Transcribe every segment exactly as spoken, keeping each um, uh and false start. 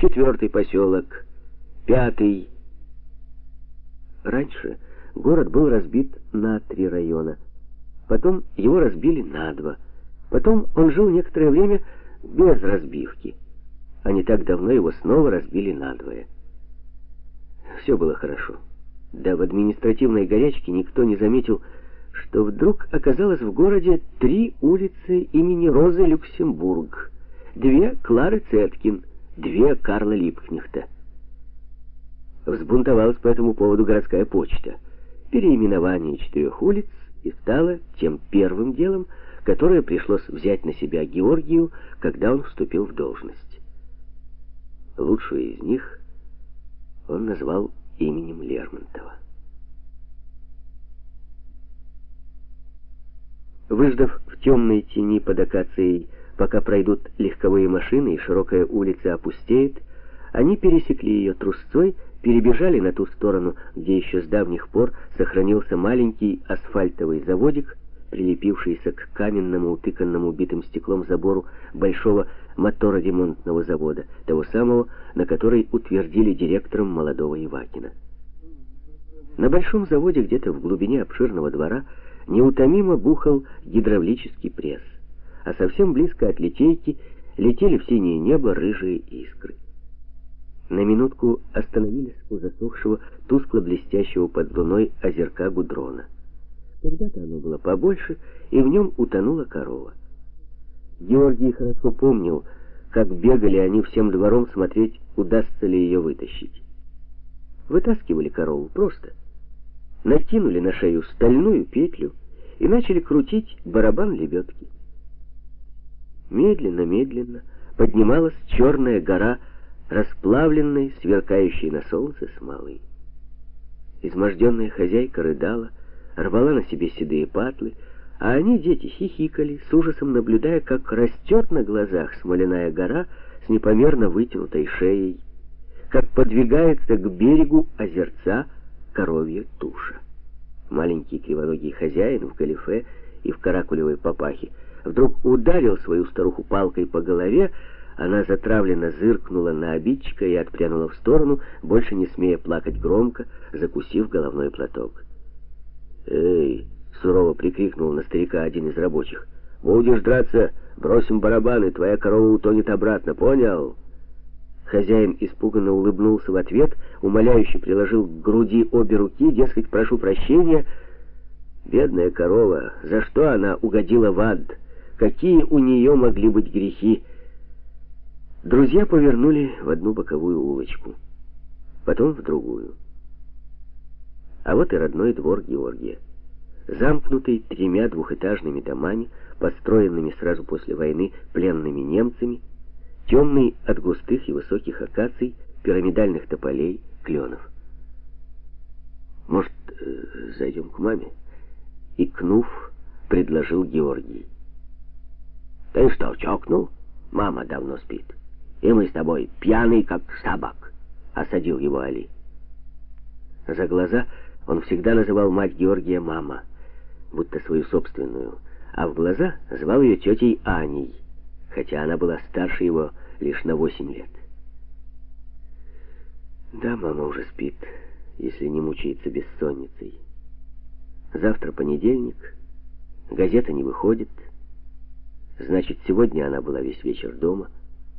четвертый поселок, пятый. Раньше город был разбит на три района. Потом его разбили на два. Потом он жил некоторое время без разбивки. А не так давно его снова разбили надвое. Все было хорошо. Да в административной горячке никто не заметил, что вдруг оказалось в городе три улицы имени Розы Люксембург, две Клары Цеткин, две Карла Липкнехта. Взбунтовалась по этому поводу городская почта. Переименование четырех улиц и стало тем первым делом, которое пришлось взять на себя Георгию, когда он вступил в должность. Лучшую из них он назвал именем Лермонтова. Выждав в темной тени под акацией, пока пройдут легковые машины и широкая улица опустеет, они пересекли ее трусцой, перебежали на ту сторону, где еще с давних пор сохранился маленький асфальтовый заводик, прилепившийся к каменному, утыканному битым стеклом забору большого мотороремонтного завода, того самого, на который утвердили директором молодого Ивакина. На большом заводе, где-то в глубине обширного двора, неутомимо бухал гидравлический пресс, а совсем близко от литейки летели в синее небо рыжие искры. На минутку остановились у засохшего, тускло-блестящего под луной озерка Гудрона. Когда-то оно было побольше, и в нем утонула корова. Георгий хорошо помнил, как бегали они всем двором смотреть, удастся ли ее вытащить. Вытаскивали корову просто. Накинули на шею стальную петлю и начали крутить барабан лебедки. Медленно-медленно поднималась черная гора расплавленной, сверкающей на солнце смолы. Изможденная хозяйка рыдала, рвала на себе седые патлы, а они, дети, хихикали, с ужасом наблюдая, как растет на глазах смоляная гора с непомерно вытянутой шеей, как подвигается к берегу озерца коровья туша. Маленький кривоногий хозяин в галифе и в каракулевой папахе вдруг ударил свою старуху палкой по голове. Она затравленно зыркнула на обидчика и отпрянула в сторону, больше не смея плакать громко, закусив головной платок. «Эй!» — сурово прикрикнул на старика один из рабочих. «Будешь драться, бросим барабаны, твоя корова утонет обратно, понял?» Хозяин испуганно улыбнулся в ответ, умоляюще приложил к груди обе руки, дескать, прошу прощения. Бедная корова, за что она угодила в ад? Какие у нее могли быть грехи? Друзья повернули в одну боковую улочку, потом в другую. А вот и родной двор Георгия, замкнутый тремя двухэтажными домами, построенными сразу после войны пленными немцами, темный от густых и высоких акаций, пирамидальных тополей, кленов. «Может, зайдем к маме?» — икнув, предложил Георгий. «Ты что, чокнул? Мама давно спит. И мы с тобой пьяный, как собак», — осадил его Али. За глаза он всегда называл мать Георгия мама, будто свою собственную, а в глаза звал ее тетей Аней, хотя она была старше его лишь на восемь лет. Да, мама уже спит, если не мучается бессонницей. Завтра понедельник, газета не выходит, значит, сегодня она была весь вечер дома.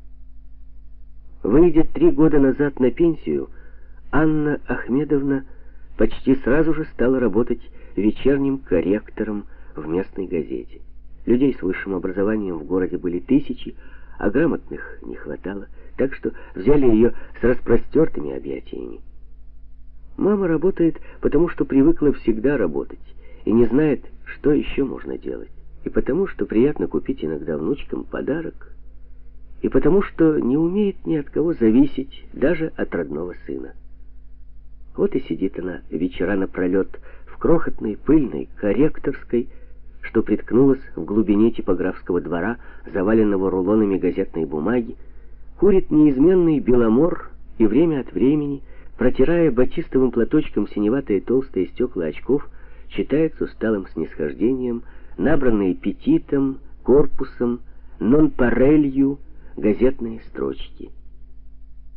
Выйдя три года назад на пенсию, Анна Ахмедовна почти сразу же стала работать вечерним корректором в местной газете. Людей с высшим образованием в городе были тысячи, а грамотных не хватало, так что взяли ее с распростертыми объятиями. Мама работает, потому что привыкла всегда работать и не знает, что еще можно делать, и потому что приятно купить иногда внучкам подарок, и потому что не умеет ни от кого зависеть, даже от родного сына. Вот и сидит она вечера напролет в крохотной пыльной корректорской, что приткнулась в глубине типографского двора, заваленного рулонами газетной бумаги, курит неизменный беломор и время от времени, протирая батистовым платочком синеватые толстые стекла очков, читает с усталым снисхождением набранные петитом, корпусом, нонпарелью газетные строчки.